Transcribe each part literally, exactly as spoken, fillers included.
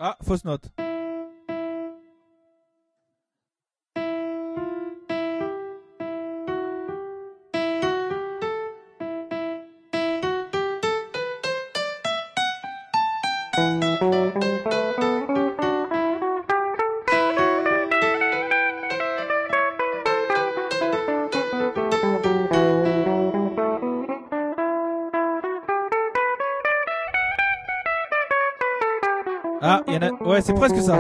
Ah, fausse note. Ah, il y en a... Ouais, c'est presque ça.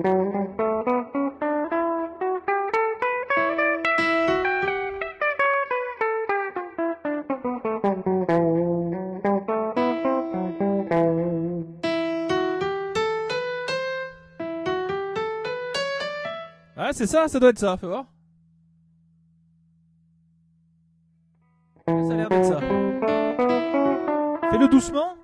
Ah, c'est ça, ça doit être ça, fais voir. Ça a l'air d'être ça. Fais-le doucement.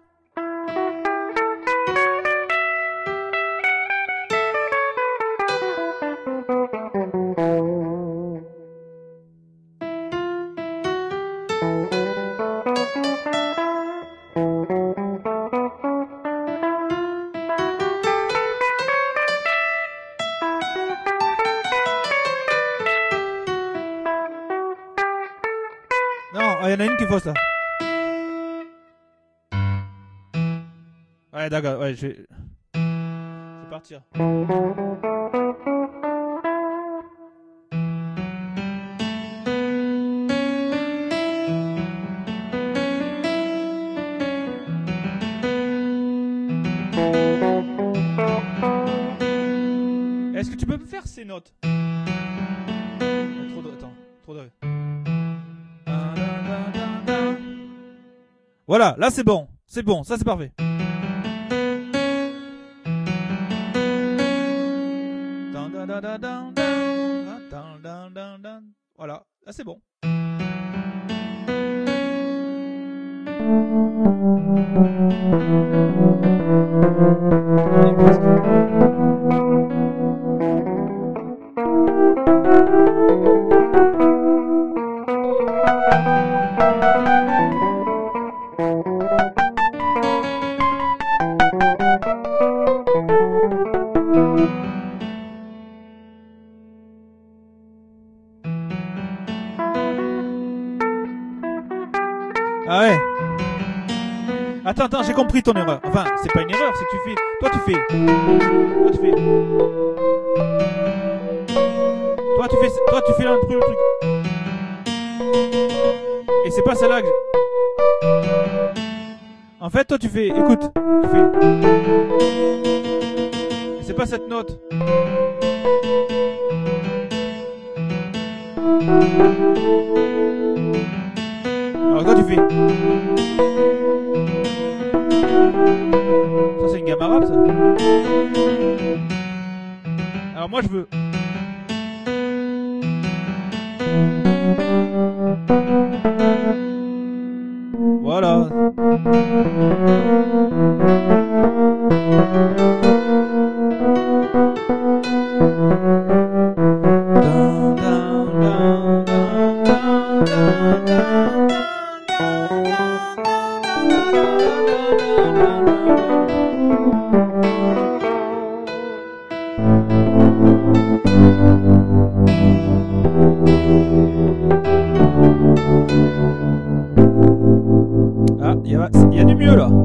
Non, il y en a une qui est fausse là. Ouais, d'accord, ouais, je vais... Je vais partir. Est-ce que tu peux me faire ces notes? Trop de... Attends, trop de... Voilà, là c'est bon. C'est bon, ça c'est parfait. Voilà, là c'est bon. Ah ouais. Attends, attends, j'ai compris ton erreur. Enfin, c'est pas une erreur, c'est que tu fais... Toi, tu fais... Toi, tu fais... Toi, tu fais... Toi, tu fais un truc, le truc. Et c'est pas celle-là que j'ai... En fait, toi, tu fais... Écoute, tu fais... Et c'est pas cette note. Alors toi tu fais. Ça c'est une gamme arabe ça. Alors moi je veux. Voilà. Ah, il y, y a du mieux là.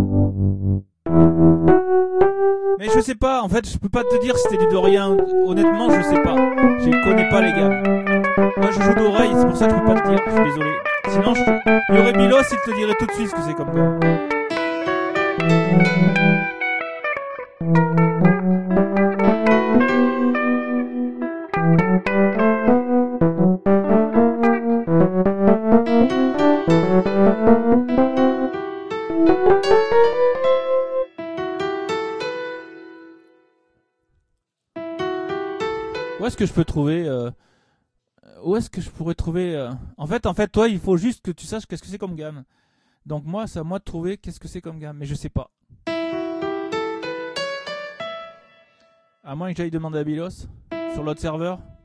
Mais je sais pas, en fait, je peux pas te dire si c'était du Dorian. Honnêtement, je sais pas. Je connais pas les gammes. Moi, je joue d'oreille, c'est pour ça que je peux pas te dire. Je suis désolé. Sinon, je... il y aurait Milos, il te dirait tout de suite ce que c'est comme gamme. Où est-ce que je peux trouver euh... Où est-ce que je pourrais trouver euh... En fait, en fait, toi, il faut juste que tu saches qu'est-ce que c'est comme gamme. Donc moi, c'est à moi de trouver qu'est-ce que c'est comme gamme, mais je sais pas. À moins que j'aille demander à Bilos sur l'autre serveur.